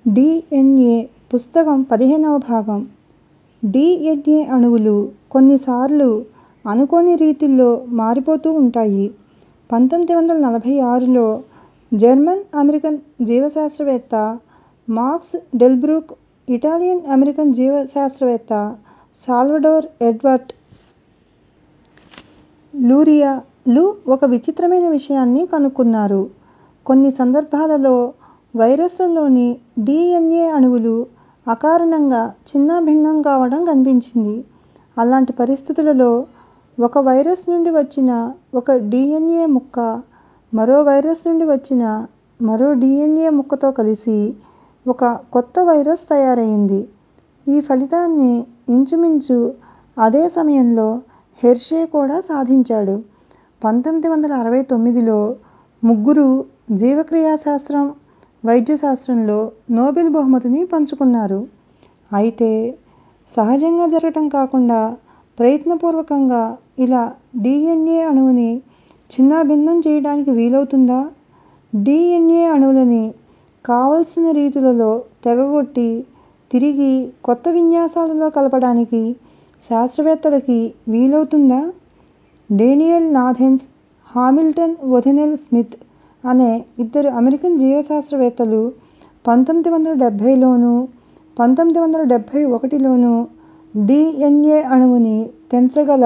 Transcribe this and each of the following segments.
DNA పుస్తకం 15వ భాగం. డిఎన్ఏ అణువులు కొన్నిసార్లు అనుకోని రీతుల్లో మారిపోతూ ఉంటాయి. 1946లో జర్మన్ అమెరికన్ జీవశాస్త్రవేత్త మాక్స్ డెల్బ్రూక్, ఇటాలియన్ అమెరికన్ జీవశాస్త్రవేత్త సాల్వడోర్ ఎడ్వర్డ్ లూరియాలు ఒక విచిత్రమైన విషయాన్ని కనుక్కున్నారు. కొన్ని సందర్భాలలో వైరస్లలోని డిఎన్ఏ అణువులు అకారణంగా చిన్నాభిన్నం కావడం కనిపించింది. అలాంటి పరిస్థితులలో ఒక వైరస్ నుండి వచ్చిన ఒక డిఎన్ఏ ముక్క మరో వైరస్ నుండి వచ్చిన మరో డిఎన్ఏ ముక్కతో కలిసి ఒక కొత్త వైరస్ తయారైంది. ఈ ఫలితాన్ని ఇంచుమించు అదే సమయంలో హెర్షే కూడా సాధించాడు. 1969లో ముగ్గురు జీవక్రియాశాస్త్రం, వైద్యశాస్త్రంలో నోబెల్ బహుమతిని పంచుకున్నారు. అయితే సహజంగా జరగటం కాకుండా ప్రయత్నపూర్వకంగా ఇలా డిఎన్ఏ అణువుని చిన్నాభిన్నం చేయడానికి వీలవుతుందా? డిఎన్ఏ అణువులని కావలసిన రీతులలో తెగగొట్టి తిరిగి కొత్త విన్యాసాలలో కలపడానికి శాస్త్రవేత్తలకి వీలవుతుందా? Daniel Nathans, Hamilton Othanel Smith అనే ఇద్దరు అమెరికన్ జీవశాస్త్రవేత్తలు 1970లోనూ 1971లోనూ డిఎన్ఏ అణువుని తెంచగల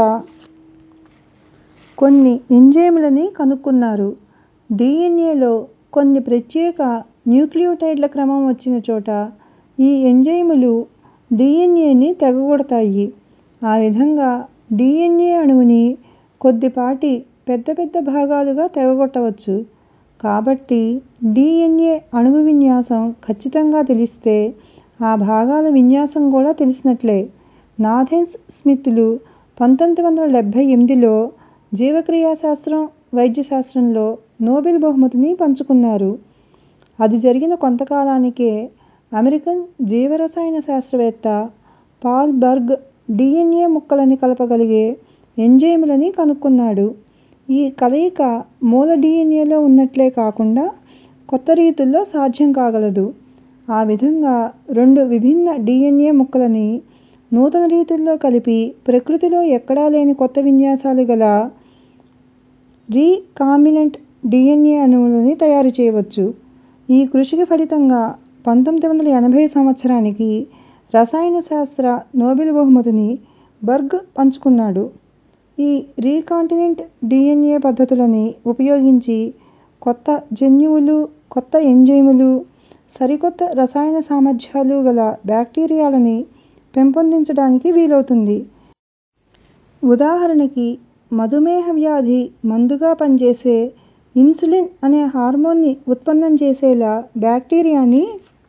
కొన్ని ఎంజైములని కనుక్కున్నారు. డిఎన్ఏలో కొన్ని ప్రత్యేక న్యూక్లియోటైడ్ల క్రమం వచ్చిన చోట ఈ ఎంజైములు డిఎన్ఏని తెగగొడతాయి. ఆ విధంగా డిఎన్ఏ అణువుని కొద్దిపాటి పెద్ద పెద్ద భాగాలుగా తెగగొట్టవచ్చు. కాబట్టి డిఎన్ఏ అణువు విన్యాసం ఖచ్చితంగా తెలిస్తే ఆ భాగాల విన్యాసం కూడా తెలిసినట్లే. నాథెన్స్, స్మిత్లు 1978లో జీవక్రియాశాస్త్రం, వైద్యశాస్త్రంలో నోబెల్ బహుమతిని పంచుకున్నారు. అది జరిగిన కొంతకాలానికే అమెరికన్ జీవరసాయన శాస్త్రవేత్త పాల్ బర్గ్ డిఎన్ఏ ముక్కలని కలపగలిగే ఎంజైములని కనుక్కున్నాడు. ఈ కలయిక మూల డిఎన్ఏలో ఉన్నట్లే కాకుండా కొత్త రీతుల్లో సాధ్యం కాగలదు. ఆ విధంగా రెండు విభిన్న డిఎన్ఏ ముక్కలని నూతన రీతుల్లో కలిపి ప్రకృతిలో ఎక్కడా లేని కొత్త విన్యాసాలు గల రీకాంబినెంట్ డిఎన్ఏ అణువులని తయారు చేయవచ్చు. ఈ కృషికి ఫలితంగా 1980 సంవత్సరానికి రసాయన శాస్త్ర నోబెల్ బహుమతిని బర్గ్ పంచుకున్నాడు. ఈ రీకాంబినెంట్ డిఎన్ఏ పద్ధతులని ఉపయోగించి కొత్త జన్యువులు, కొత్త ఎంజైములు, సరికొత్త రసాయన సామర్థ్యాలు గల బ్యాక్టీరియాలని పెంపొందించడానికి వీలవుతుంది. ఉదాహరణకి మధుమేహ వ్యాధి మందుగా పనిచేసే ఇన్సులిన్ అనే హార్మోన్ని ఉత్పన్నం చేసేలా బ్యాక్టీరియాని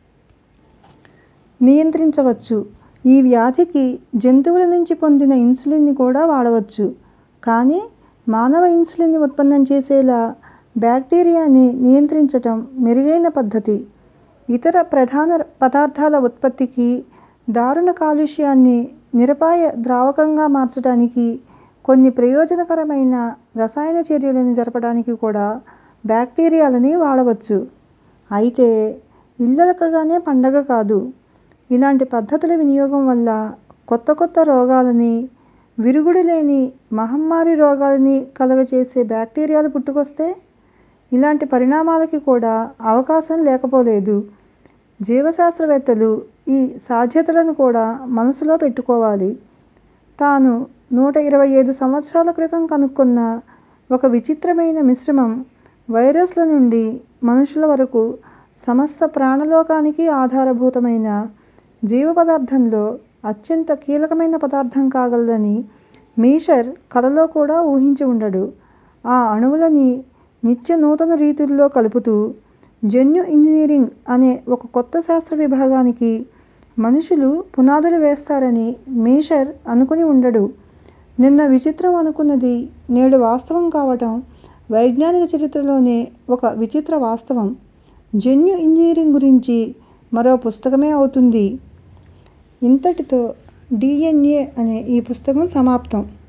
నియంత్రించవచ్చు. ఈ వ్యాధికి జంతువుల నుంచి పొందిన ఇన్సులిన్ని కూడా వాడవచ్చు. కానీ మానవ ఇన్సులిన్ని ఉత్పన్నం చేసేలా బ్యాక్టీరియాని నియంత్రించటం మెరుగైన పద్ధతి. ఇతర ప్రధాన పదార్థాల ఉత్పత్తికి, దారుణ కాలుష్యాన్ని నిరపాయ ద్రావకంగా మార్చటానికి, కొన్ని ప్రయోజనకరమైన రసాయన చర్యలని జరపడానికి కూడా బ్యాక్టీరియాలని వాడవచ్చు. అయితే ఇల్లలకగానే పండగ కాదు. ఇలాంటి పద్ధతుల వినియోగం వల్ల కొత్త కొత్త రోగాలని, విరుగుడులేని మహమ్మారి రోగాలని కలుగచేసే బ్యాక్టీరియాలు పుట్టుకొస్తే ఇలాంటి పరిణామాలకి కూడా అవకాశం లేకపోలేదు. జీవశాస్త్రవేత్తలు ఈ సాధ్యతలను కూడా మనసులో పెట్టుకోవాలి. తాను 125 సంవత్సరాల క్రితం కనుక్కున్న ఒక విచిత్రమైన మిశ్రమం వైరస్ల నుండి మనుషుల వరకు సమస్త ప్రాణలోకానికి ఆధారభూతమైన జీవ పదార్థంలో అత్యంత కీలకమైన పదార్థం కాగలదని మీషర్ కలలో కూడా ఊహించి ఉండడు. ఆ అణువులని నిత్య నూతన రీతుల్లో కలుపుతూ జన్యు ఇంజనీరింగ్ అనే ఒక కొత్త శాస్త్ర విభాగానికి మనుషులు పునాదులు వేస్తారని మీషర్ అనుకుని ఉండడు. నిన్న విచిత్రం అనుకున్నది నేడు వాస్తవం కావటం వైజ్ఞానిక చరిత్రలోనే ఒక విచిత్ర వాస్తవం. జన్యు ఇంజనీరింగ్ గురించి మరో పుస్తకమే అవుతుంది. ఇంతటితో డిఎన్ఏ అనే ఈ పుస్తకం సమాప్తం.